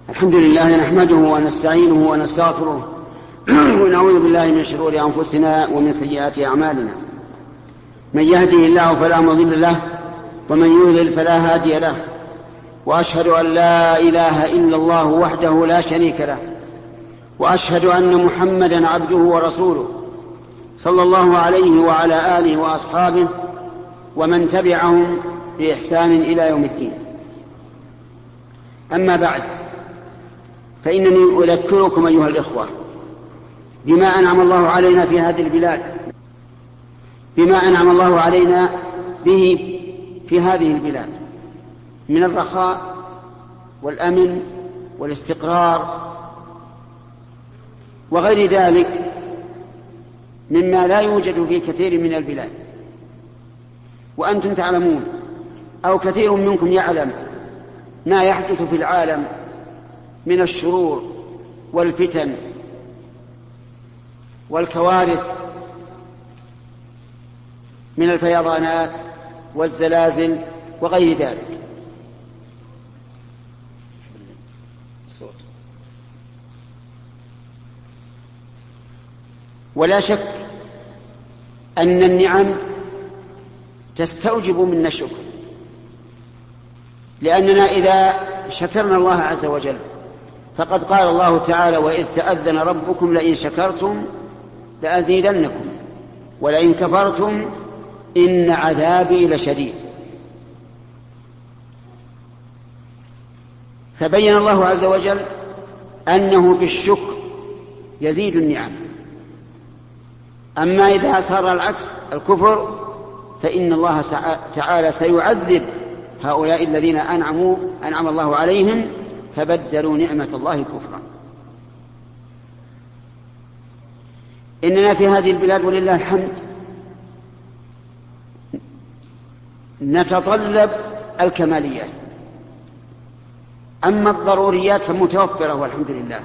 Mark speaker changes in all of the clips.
Speaker 1: الحمد لله نحمده ونستعينه ونستغفره ونعوذ بالله من شرور أنفسنا ومن سيئات أعمالنا. من يهده الله فلا مضل له ومن يضلل فلا هادي له، وأشهد أن لا إله إلا الله وحده لا شريك له، وأشهد أن محمدا عبده ورسوله صلى الله عليه وعلى آله وأصحابه ومن تبعهم بإحسان إلى يوم الدين. أما بعد، فإنني أذكركم أيها الإخوة بما أنعم الله علينا في هذه البلاد، بما أنعم الله علينا به في هذه البلاد من الرخاء والأمن والاستقرار وغير ذلك مما لا يوجد في كثير من البلاد. وأنتم تعلمون أو كثير منكم يعلم ما يحدث في العالم من الشرور والفتن والكوارث، من الفيضانات والزلازل وغير ذلك. ولا شك أن النعم تستوجب منا الشكر، لأننا إذا شكرنا الله عز وجل فقد قال الله تعالى: وإذ تأذن ربكم لئن شكرتم لأزيدنكم ولئن كفرتم إن عذابي لشديد. فبين الله عز وجل أنه بالشكر يزيد النعم. أما إذا صار العكس الكفر فإن الله تعالى سيعذب هؤلاء الذين أنعم الله عليهم فبدلوا نعمة الله كفرا. إننا في هذه البلاد ولله الحمد نتطلب الكماليات، أما الضروريات فمتوفرة والحمد لله.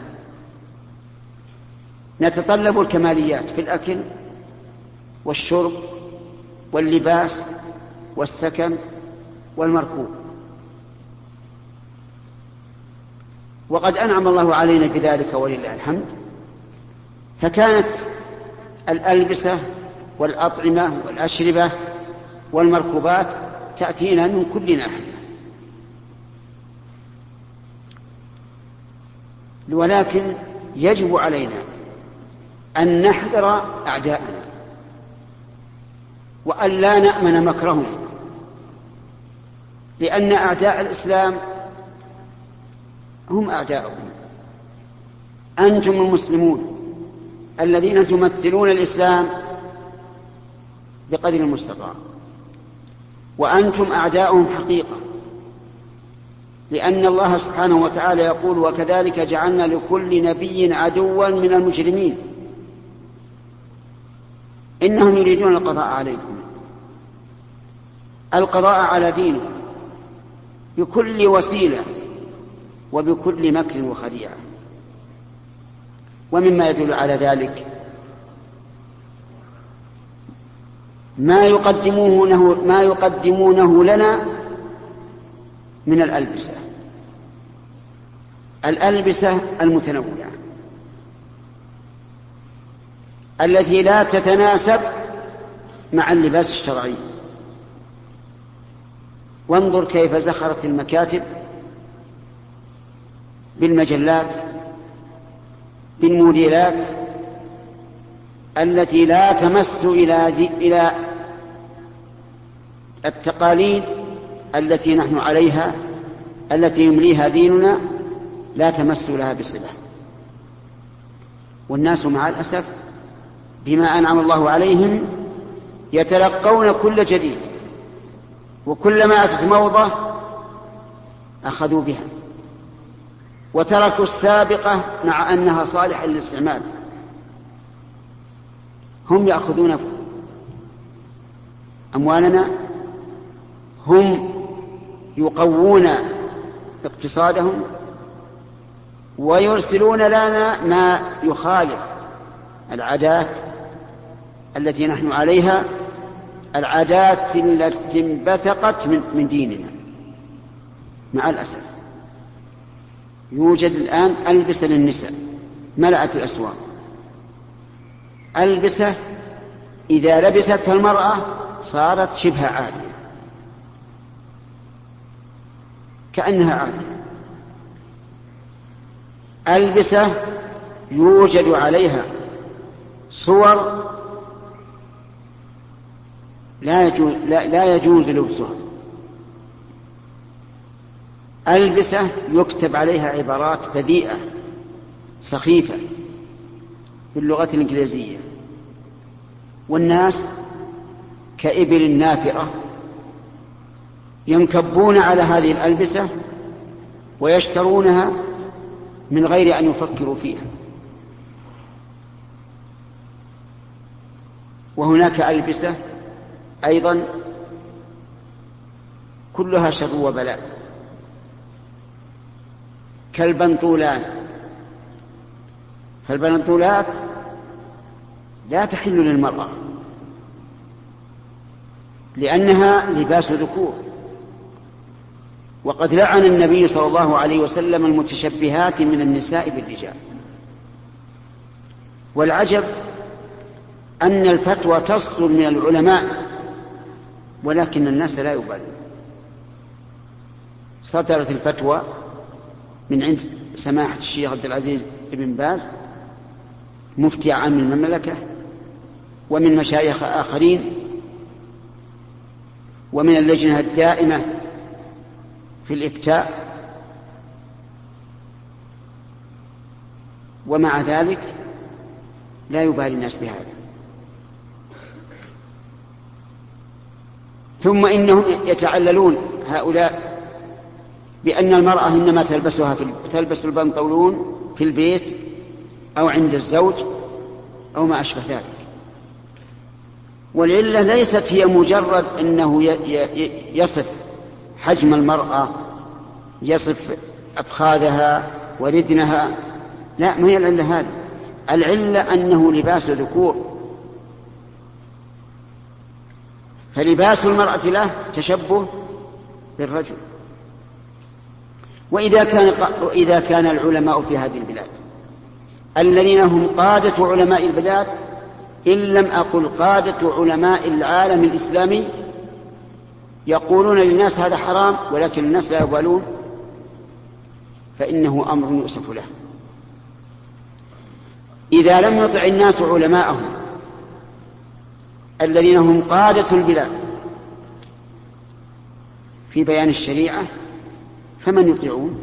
Speaker 1: نتطلب الكماليات في الأكل والشرب واللباس والسكن والمركوب، وقد أنعم الله علينا بذلك ولله الحمد. فكانت الألبسة والأطعمة والأشربة والمركوبات تأتينا من كل ناحية، ولكن يجب علينا أن نحذر أعداءنا وأن لا نأمن مكرهم، لأن أعداء الإسلام هم أعداؤهم. أنتم المسلمون الذين تمثلون الإسلام بقدر المستطاع، وأنتم أعداؤهم حقيقة، لأن الله سبحانه وتعالى يقول: وكذلك جعلنا لكل نبي عدوا من المجرمين إنهم يريدون القضاء عليكم، القضاء على دينكم بكل وسيلة وبكل مكر وخديعة. ومما يدل على ذلك ما يقدمونه لنا من الألبسة المتنوعة التي لا تتناسب مع اللباس الشرعي. وانظر كيف زخرت المكاتب بالمجلات بالموديلات التي لا تمس إلى التقاليد التي نحن عليها، التي يمليها ديننا، لا تمس لها بصلة. والناس مع الأسف بما أنعم الله عليهم يتلقون كل جديد، وكلما أتت موضة أخذوا بها وتركوا السابقة مع أنها صالحة للاستعمال. هم يأخذون أموالنا، هم يقوون اقتصادهم، ويرسلون لنا ما يخالف العادات التي نحن عليها، العادات التي انبثقت من ديننا مع الأسف. يوجد الآن ألبسة للنساء ملأت الأسواق. ألبسة إذا لبستها المرأة صارت شبه عارية، كأنها عارية. ألبسة يوجد عليها صور لا يجوز لبسها. ألبسة يكتب عليها عبارات بذيئة سخيفة باللغة الإنجليزية، والناس كإبل نافرة ينكبون على هذه الألبسة ويشترونها من غير أن يفكروا فيها. وهناك ألبسة أيضا كلها شر وبلاء كالبنطولات. فالبنطولات لا تحل للمرأة لأنها لباس ذكور، وقد لعن النبي صلى الله عليه وسلم المتشبهات من النساء بالرجال. والعجب أن الفتوى تصدر من العلماء ولكن الناس لا يبالون. صدرت الفتوى من عند سماحة الشيخ عبد العزيز بن باز مفتي عام المملكة، ومن مشايخ آخرين، ومن اللجنة الدائمة في الإفتاء، ومع ذلك لا يبالي الناس بهذا. ثم إنهم يتعللون هؤلاء بأن المرأة إنما تلبس البنطلون في البيت أو عند الزوج أو ما أشبه ذلك. والعلة ليست هي مجرد أنه يصف حجم المرأة، يصف أفخاذها وردنها، لا، ما هي العلة هذه. العلة أنه لباس ذكور، فلباس المرأة له تشبه بالرجل. وإذا كان العلماء في هذه البلاد الذين هم قادة علماء البلاد، إن لم أقل قادة علماء العالم الإسلامي، يقولون للناس هذا حرام ولكن الناس لا يبالون، فإنه أمر يؤسف له. إذا لم يطع الناس علماءهم الذين هم قادة البلاد في بيان الشريعة فمن يطيعون؟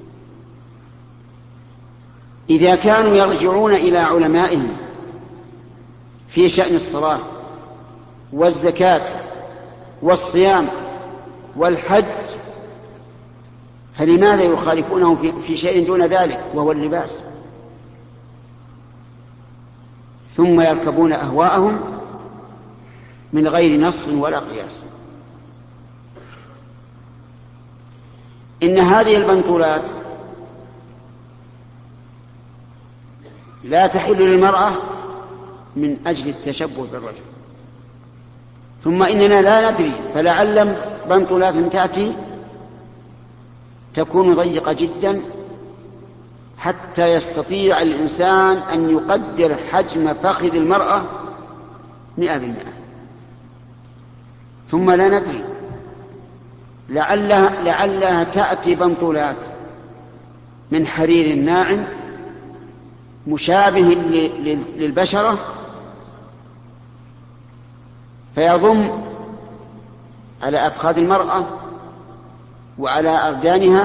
Speaker 1: إذا كانوا يرجعون إلى علمائهم في شأن الصلاة والزكاة والصيام والحج، فلماذا يخالفونهم في شيء دون ذلك وهو اللباس؟ ثم يركبون أهواءهم من غير نص ولا قياس. إن هذه البنطولات لا تحل للمرأة من أجل التشبه بالرجل. ثم إننا لا ندري، فلعل بنطولات تأتي تكون ضيقة جدا حتى يستطيع الإنسان أن يقدر حجم فخذ المرأة 100%. ثم لا ندري، لعلها تأتي بنطولات من حرير ناعم مشابه للبشرة فيضم على أفخاذ المرأة وعلى أردانها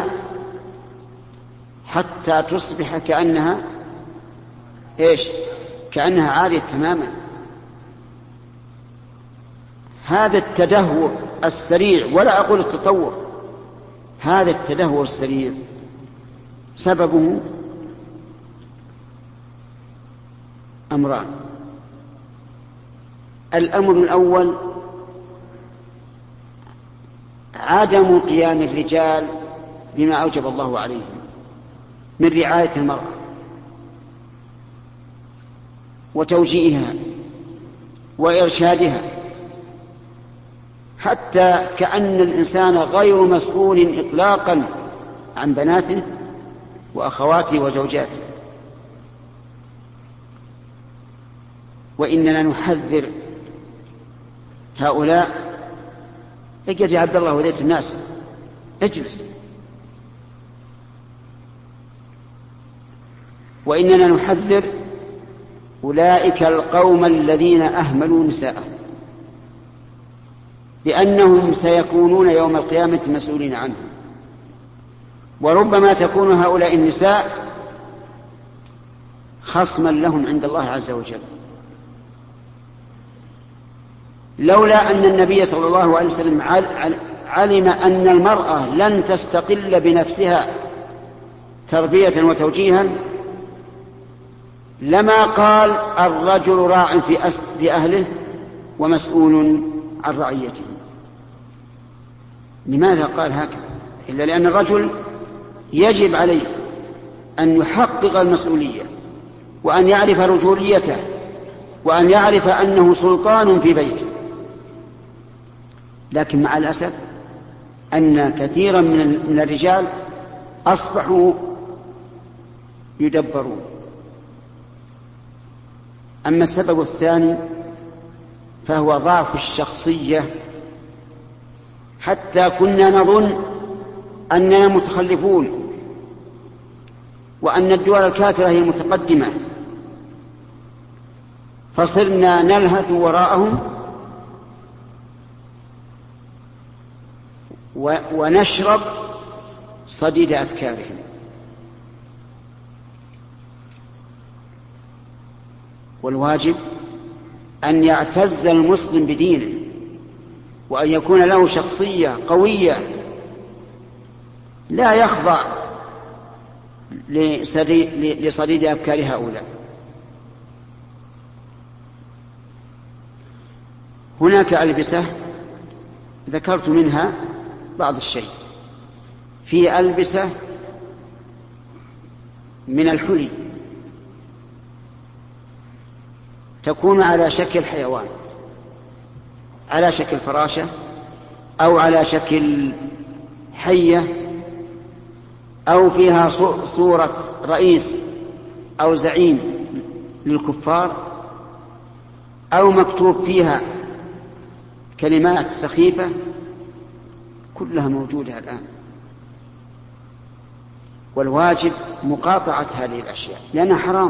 Speaker 1: حتى تصبح كأنها كأنها عارية تماما. هذا التدهور السريع، ولا أقول التطور، هذا التدهور السريع سببه أمران. الأمر الأول عدم قيام الرجال بما أوجب الله عليهم من رعاية المرأة وتوجيهها وإرشادها، حتى كأن الإنسان غير مسؤول إطلاقا عن بناته وأخواته وزوجاته. وإننا نحذر هؤلاء. اجد يا عبد الله وليت الناس، اجلس. وإننا نحذر أولئك القوم الذين أهملوا نساءهم، لأنهم سيكونون يوم القيامة مسؤولين عنهم. وربما تكون هؤلاء النساء خصما لهم عند الله عز وجل. لولا أن النبي صلى الله عليه وسلم علم أن المرأة لن تستقل بنفسها تربية وتوجيها لما قال الرجل راع في أهله ومسؤول عن رعيته. لماذا قال هكذا؟ إلا لأن الرجل يجب عليه أن يحقق المسؤولية، وأن يعرف رجوليته، وأن يعرف أنه سلطان في بيته. لكن مع الأسف أن كثيرا من الرجال أصبحوا يدبرون. أما السبب الثاني فهو ضعف الشخصية، حتى كنا نظن أننا متخلفون وأن الدول الكافرة هي المتقدمة، فصرنا نلهث وراءهم ونشرب صديد أفكارهم. والواجب أن يعتز المسلم بدينه، وأن يكون له شخصية قوية لا يخضع لصديد أفكار هؤلاء. هناك ألبسة ذكرت منها بعض الشيء. في ألبسة من الحلي تكون على شكل حيوان، على شكل فراشة أو على شكل حية، أو فيها صورة رئيس أو زعيم للكفار، أو مكتوب فيها كلمات سخيفة، كلها موجودة الآن. والواجب مقاطعة هذه الأشياء لأنها حرام.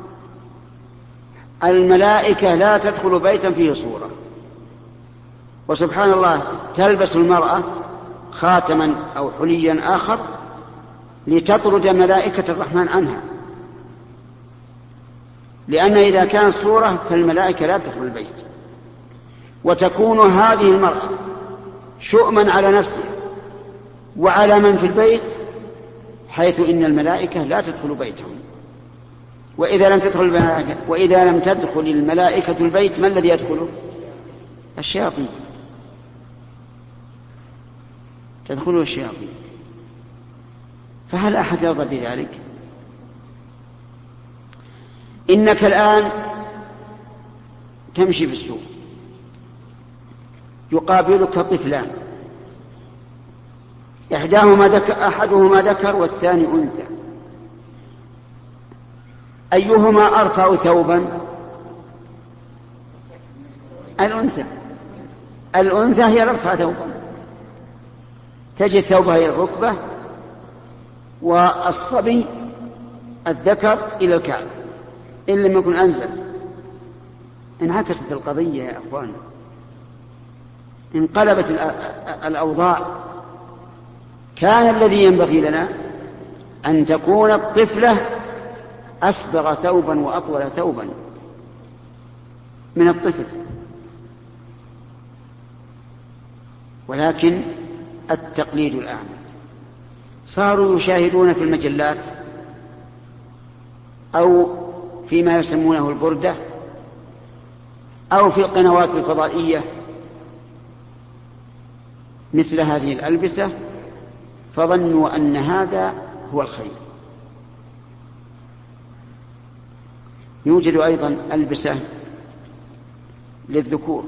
Speaker 1: الملائكة لا تدخل بيتا فيه صورة، وسبحان الله تلبس المرأة خاتما أو حليا آخر لتطرد ملائكة الرحمن عنها، لأن إذا كان صورة فالملائكة لا تدخل البيت. وتكون هذه المرأة شؤما على نفسها وعلى من في البيت، حيث إن الملائكة لا تدخل بيتهم. وإذا لم تدخل الملائكة البيت، ما الذي يدخله؟ الشياطين، تدخله الشياطين. فهل أحد يرضى بذلك؟ إنك الآن تمشي في السوق يقابلك طفلان، أحدهما ذكر والثاني أنثى، أيهما أرفع ثوبا؟ الأنثى هي الأرفع ثوبا، تجد ثوبها إلى الركبة، والصبي الذكر إلى الكعب، إن لم يكن أنزل. انعكست القضية يا أخوان، انقلبت الأوضاع. كان الذي ينبغي لنا أن تكون الطفلة أسبغ ثوبا وأطول ثوبا من الطفل، ولكن التقليد الأعمى. صاروا يشاهدون في المجلات أو فيما يسمونه البردة أو في القنوات الفضائية مثل هذه الألبسة، فظنوا أن هذا هو الخير. يوجد أيضا ألبسة للذكور،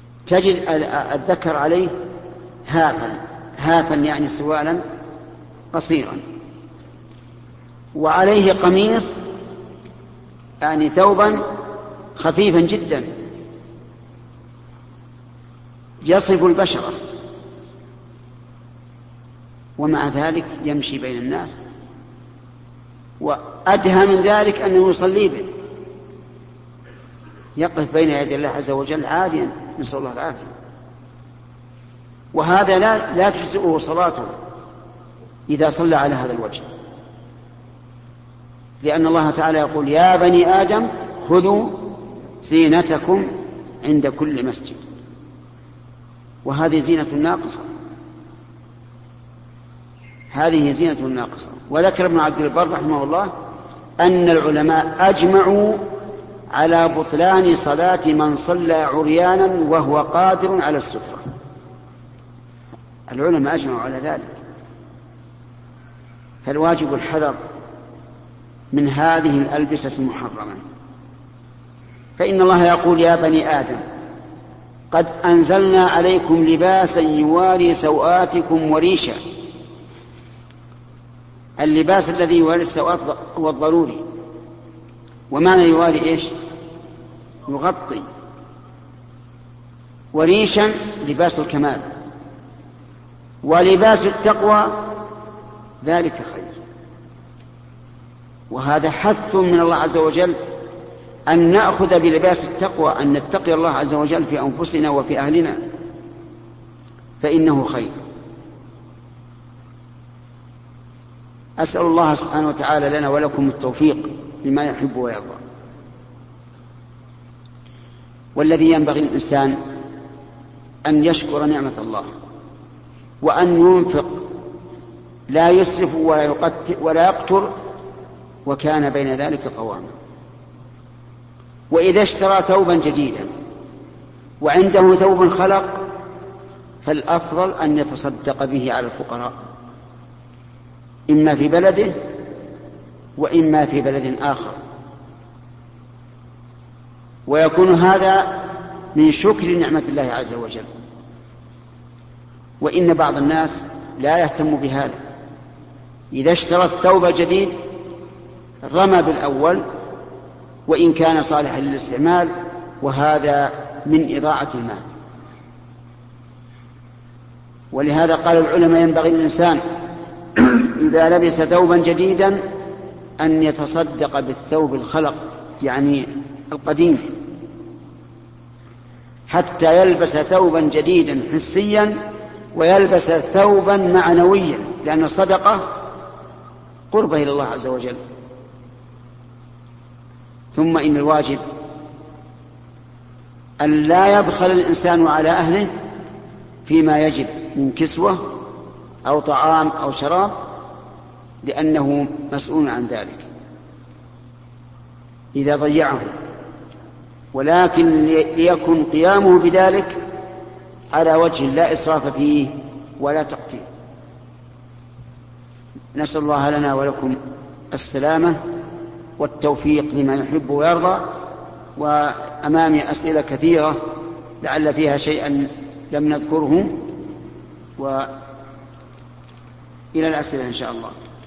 Speaker 1: تجد الذكر عليه هافا يعني سوالا قصيرا وعليه قميص يعني ثوبا خفيفا جدا يصف البشرة، ومع ذلك يمشي بين الناس، وأدهى من ذلك أنه يصلي به، يقف بين يدي الله عز وجل عاليا، نسأل الله العافية. وهذا لا تجزئه صلاته إذا صلى على هذا الوجه، لأن الله تعالى يقول: يا بني آدم خذوا زينتكم عند كل مسجد. وهذه زينة ناقصة، هذه زينة ناقصة. وذكر ابن عبد البر رحمه الله أن العلماء أجمعوا على بطلان صلاة من صلى عريانا وهو قادر على السترة. العلماء أجمعوا على ذلك. فالواجب الحذر من هذه الألبسة المحرمة. فإن الله يقول: يا بني آدم قد أنزلنا عليكم لباسا يواري سوآتكم وريشا. اللباس الذي يواري السوآت هو الضروري، ومعنى يواري إيش؟ يغطي. وريشا لباس الكمال، ولباس التقوى ذلك خير. وهذا حث من الله عز وجل أن نأخذ بلباس التقوى، أن نتقي الله عز وجل في أنفسنا وفي أهلنا، فإنه خير. أسأل الله سبحانه وتعالى لنا ولكم التوفيق لما يحب ويرضى. والذي ينبغي الإنسان أن يشكر نعمة الله، وأن ينفق، لا يسرف ولا يقتر، وكان بين ذلك قواما. وإذا اشترى ثوبا جديدا وعنده ثوب خلق، فالأفضل أن يتصدق به على الفقراء، إما في بلده وإما في بلد آخر، ويكون هذا من شكر نعمة الله عز وجل. وإن بعض الناس لا يهتم بهذا، إذا اشترى الثوب الجديد رمى بالأول وإن كان صالحا للاستعمال، وهذا من إضاعة المال. ولهذا قال العلماء: ينبغي للإنسان إذا لبس ثوبا جديدا أن يتصدق بالثوب الخلق، يعني القديم، حتى يلبس ثوبا جديدا حسيا ويلبس ثوبا معنويا، لأن الصدقة قربة إلى الله عز وجل. ثم إن الواجب أن لا يبخل الإنسان على أهله فيما يجب من كسوة أو طعام أو شراب، لأنه مسؤول عن ذلك إذا ضيعه، ولكن ليكن قيامه بذلك على وجه لا إسراف فيه ولا تقتير. نسأل الله لنا ولكم السلامة والتوفيق لما يحب ويرضى. وأمامي أسئلة كثيرة لعل فيها شيئا لم نذكره، وإلى الأسئلة إن شاء الله.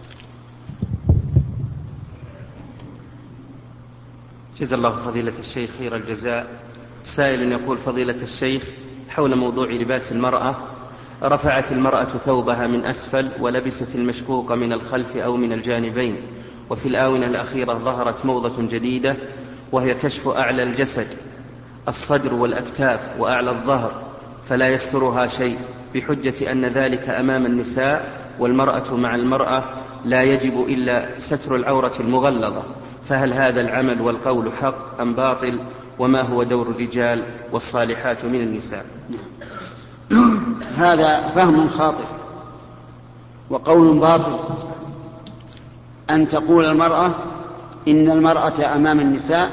Speaker 2: جزا الله فضيلة الشيخ خير الجزاء. سائل يقول: فضيلة الشيخ، حول موضوع لباس المرأة، رفعت المرأة ثوبها من أسفل ولبست المشقوق من الخلف أو من الجانبين، وفي الآونة الأخيرة ظهرت موضة جديدة وهي كشف أعلى الجسد، الصدر والأكتاف وأعلى الظهر، فلا يسترها شيء، بحجة أن ذلك أمام النساء، والمرأة مع المرأة لا يجب إلا ستر العورة المغلظة، فهل هذا العمل والقول حق أم باطل؟ وما هو دور الرجال والصالحات من النساء؟
Speaker 1: هذا فهم خاطئ وقول باطل، أن تقول المرأة إن المرأة أمام النساء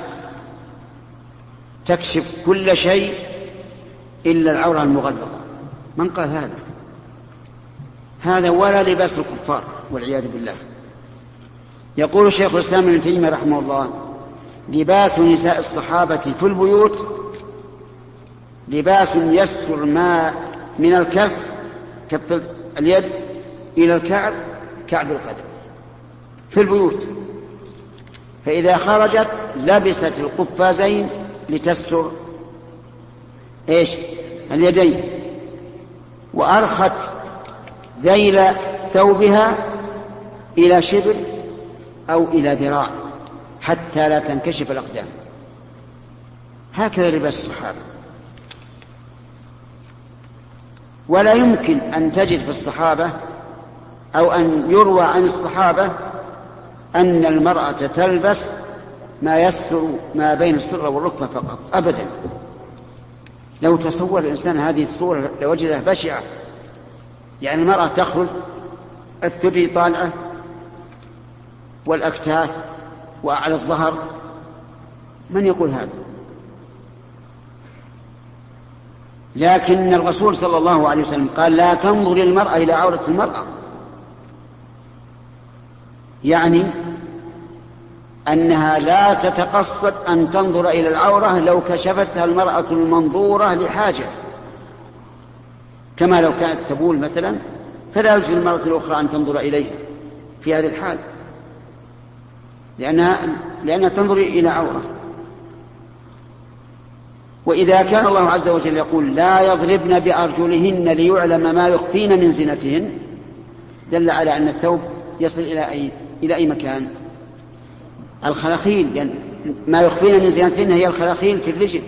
Speaker 1: تكشف كل شيء إلا العورة المغلظة. من قال هذا؟ هذا ولا لباس الكفار والعياذ بالله. يقول شيخ الإسلام ابن تيمية رحمه الله: لباس نساء الصحابة في البيوت لباس يستر ما من الكف، كف اليد إلى الكعب، كعب القدم في البيوت، فإذا خرجت لبست القفازين لتستر اليدين، وأرخت ذيل ثوبها إلى شبر أو إلى ذراع حتى لا تنكشف الأقدام. هكذا لباس الصحابة. ولا يمكن أن تجد في الصحابة أو أن يروى عن الصحابة أن المرأة تلبس ما يستر ما بين السرة والركبة فقط أبدا. لو تصور الإنسان هذه الصورة لوجدها بشعة. يعني المرأة تخرج الثدي طالعة والأكتاف وأعلى الظهر، من يقول هذا؟ لكن الرسول صلى الله عليه وسلم قال لا تنظر المرأة إلى عورة المرأة، يعني أنها لا تتقصد أن تنظر إلى العورة لو كشفتها المرأة المنظورة لحاجة، كما لو كانت تبول مثلا فلا يجوز للمرأة الأخرى أن تنظر إليها في هذه الحال، لأنها تنظر إلى عورة. وإذا كان الله عز وجل يقول لا يضربن بأرجلهن ليعلم ما يخفين من زينتهن، دل على أن الثوب يصل إلى أي مكان؟ الخلاخيل، يعني ما يخفين من زينتهن هي الخلاخيل في الرجل.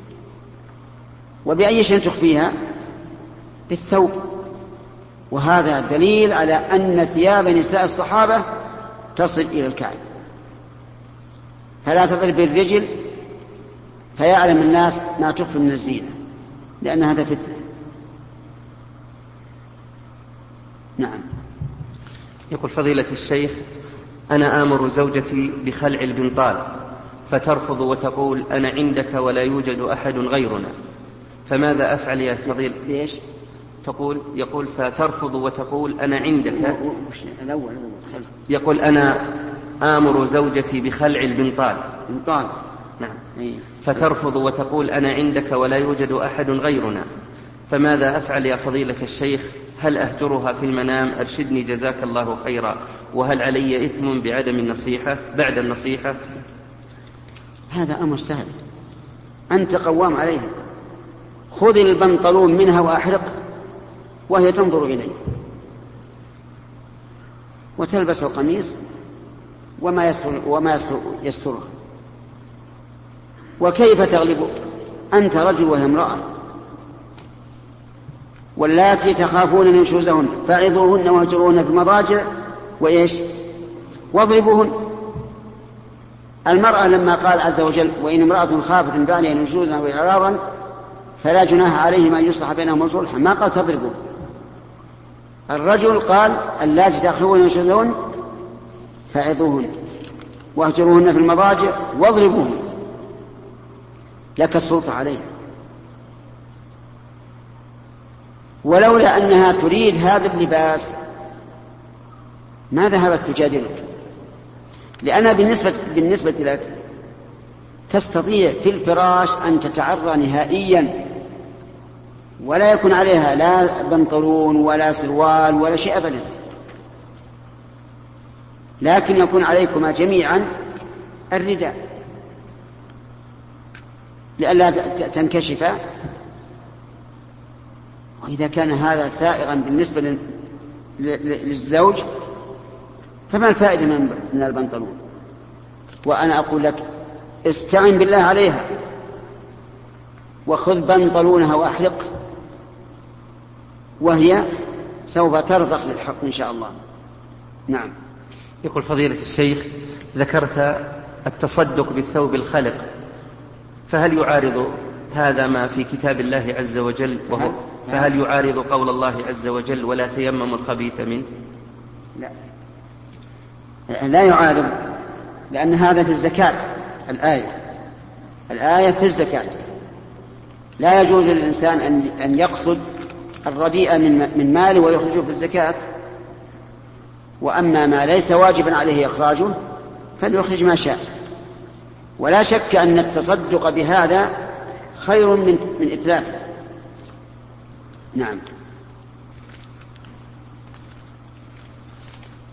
Speaker 1: وبأي شيء تخفيها؟ بالثوب. وهذا دليل على أن ثياب نساء الصحابة تصل إلى الكعب، فلا تضرب بالرجل فيعلم الناس ما تخفي من الزينة، لأن هذا فتنة. نعم.
Speaker 2: يقول فضيلة الشيخ: أنا آمر زوجتي بخلع البنطال فترفض وتقول أنا عندك ولا يوجد أحد غيرنا، فماذا أفعل يا فضيلة؟
Speaker 1: ليش؟
Speaker 2: يقول فترفض وتقول أنا عندك. يقول أنا آمر زوجتي بخلع البنطال.
Speaker 1: بنطال.
Speaker 2: نعم. فترفض وتقول أنا عندك ولا يوجد أحد غيرنا، فماذا أفعل يا فضيلة الشيخ؟ هل أهجرها في المنام؟ أرشدني جزاك الله خيرا. وهل علي إثم بعدم النصيحة بعد النصيحة؟
Speaker 1: هذا أمر سهل، أنت قوام عليه. خذ البنطلون منها وأحرق وهي تنظر إليه، وتلبس القميص وما يستره. وكيف تغلبك؟ أنت رجل وهي امرأة. واللاتي تخافون نشوزهن فعظوهن واهجروهن في المضاجع واضربوهن. المرأة لما قال عز وجل وإن امرأة خافت من بعلها نشوزا أو إعراضا فلا جناح عليهما أن يصلح بينهما صلحا، ما قال تضربوا. الرجل قال اللاتي تخافون نشوزهن فعظوهن واهجروهن في المضاجع واضربوهن، لك السلطة عليه. ولولا أنها تريد هذا اللباس ما ذهبت تجادلك، لأنها بالنسبة لك تستطيع في الفراش أن تتعرى نهائيا ولا يكون عليها لا بنطلون ولا سروال ولا شيء أبدا، لكن يكون عليكما جميعا الرداء لئلا تنكشفا. وإذا كان هذا سائغا بالنسبة للزوج فما الفائدة من البنطلون؟ وأنا أقول لك استعن بالله عليها وخذ بنطلونها وأحرق، وهي سوف ترضخ للحق إن شاء الله. نعم.
Speaker 2: يقول فضيلة الشيخ: ذكرت التصدق بالثوب الخلق، فهل يعارض هذا ما في كتاب الله عز وجل فهل يعارض قول الله عز وجل ولا تيمموا الخبيث منه؟
Speaker 1: لا يعارض، لأن هذا في الزكاة. الآية في الزكاة. لا يجوز للإنسان أن يقصد الرديء من ماله ويخرجه في الزكاة، وأما ما ليس واجبا عليه إخراجه فليخرج ما شاء. ولا شك أن التصدق بهذا خير من إتلافه. نعم.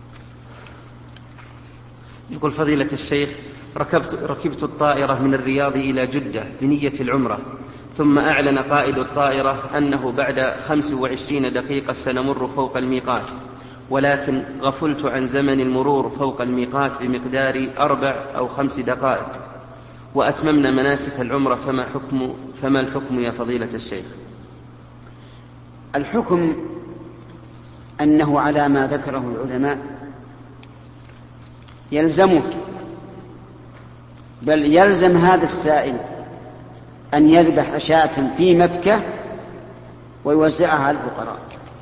Speaker 2: يقول فضيلة الشيخ: ركبت الطائرة من الرياض إلى جدة بنية العمرة، ثم أعلن قائد الطائرة أنه بعد 25 دقيقة سنمر فوق الميقات، ولكن غفلت عن زمن المرور فوق الميقات بمقدار 4 أو 5 دقائق، وأتممنا مناسك العمرة، فما الحكم يا فضيلة الشيخ؟
Speaker 1: الحكم أنه على ما ذكره العلماء يلزمك، بل يلزم هذا السائل أن يذبح شاة في مكة ويوزعها على الفقراء،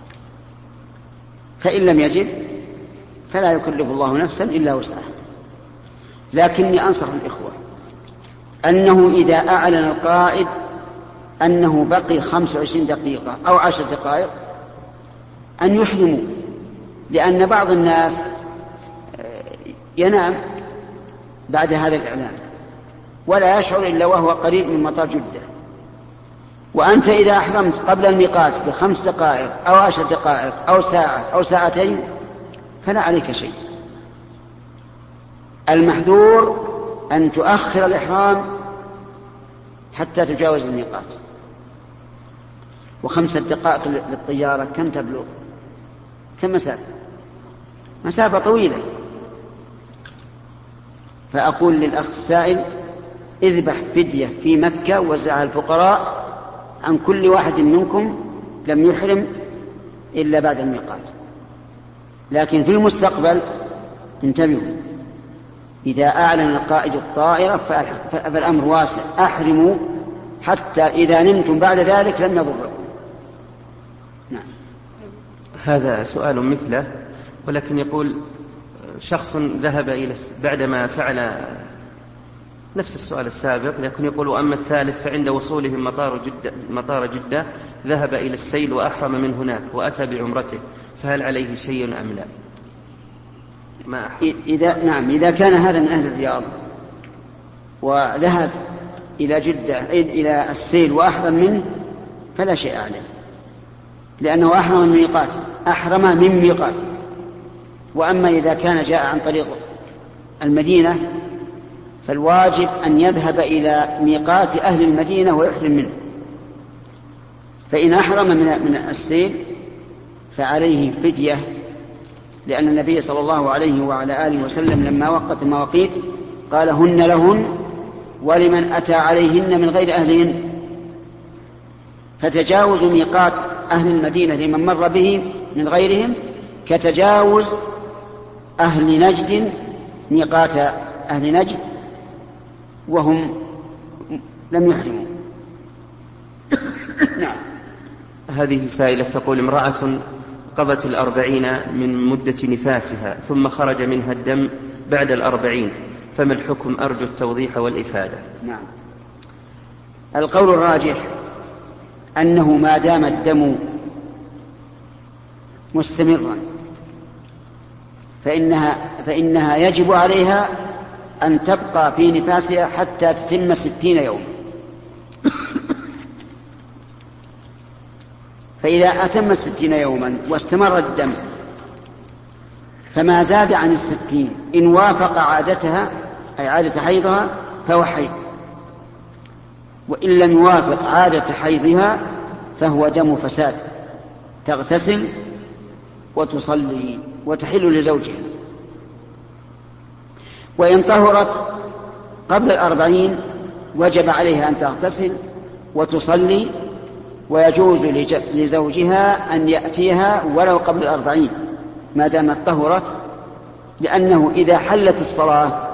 Speaker 1: فإن لم يجد فلا يكلف الله نفسا إلا وسعها. لكني أنصح الإخوة أنه إذا أعلن القائد أنه بقي 25 دقيقة أو 10 دقائق أن يحرموا، لأن بعض الناس ينام بعد هذا الإعلان ولا يشعر إلا وهو قريب من مطار جدة، وأنت إذا أحرمت قبل الميقات ب5 دقائق أو 10 دقائق أو ساعة أو ساعتين فلا عليك شيء. المحذور أن تؤخر الإحرام حتى تجاوز الميقات. و5 دقائق للطيارة كم تبلغ؟ كم مسافة طويلة. فأقول للأخ السائل: اذبح فدية في مكة ووزعها الفقراء عن كل واحد منكم لم يحرم إلا بعد الميقات. لكن في المستقبل انتبهوا، إذا أعلن القائد الطائرة فالأمر واسع، أحرموا حتى إذا نمتم بعد ذلك لم يضركم. نعم.
Speaker 2: هذا سؤال مثله، ولكن يقول شخص ذهب بعدما فعل نفس السؤال السابق، لكن يقول: وأما الثالث فعند وصولهم مطار جدة ذهب إلى السيل وأحرم من هناك وأتى بعمرته، فهل عليه شيء أم لا؟
Speaker 1: نعم، إذا كان هذا من أهل الرياض وذهب إلى جدة إلى السيل وأحرم منه فلا شيء عليه، لأنه أحرم من ميقاته. وأما إذا كان جاء عن طريق المدينة فالواجب أن يذهب إلى ميقات أهل المدينة ويحرم منه. فإن أحرم من السيل فعليه فدية، لأن النبي صلى الله عليه وعلى آله وسلم لما وقت المواقيت قال: هن لهن ولمن أتى عليهن من غير أهلهن. فتجاوز ميقات أهل المدينة لمن مر به من غيرهم كتجاوز أهل نجد ميقات أهل نجد وهم لم يحرموا. نعم.
Speaker 2: هذه سائلة تقول: امرأة قضت 40 من مدة نفاسها ثم خرج منها الدم بعد 40، فما الحكم؟ أرجو التوضيح والإفادة.
Speaker 1: نعم. القول الراجح أنه ما دام الدم مستمرا فإنها يجب عليها أن تبقى في نفاسها حتى تتم 60 يوم. فإذا أتم 60 يوما واستمر الدم فما زاد عن 60 إن وافق عادتها أي عادة حيضها فهو حيض، وإن لم يوافق عادة حيضها فهو دم فساد، تغتسل وتصلي وتحل لزوجها. وإن طهرت قبل 40 وجب عليها أن تغتسل وتصلي، ويجوز لزوجها أن يأتيها ولو قبل 40 ما دامت طهرت، لأنه إذا حلت الصلاة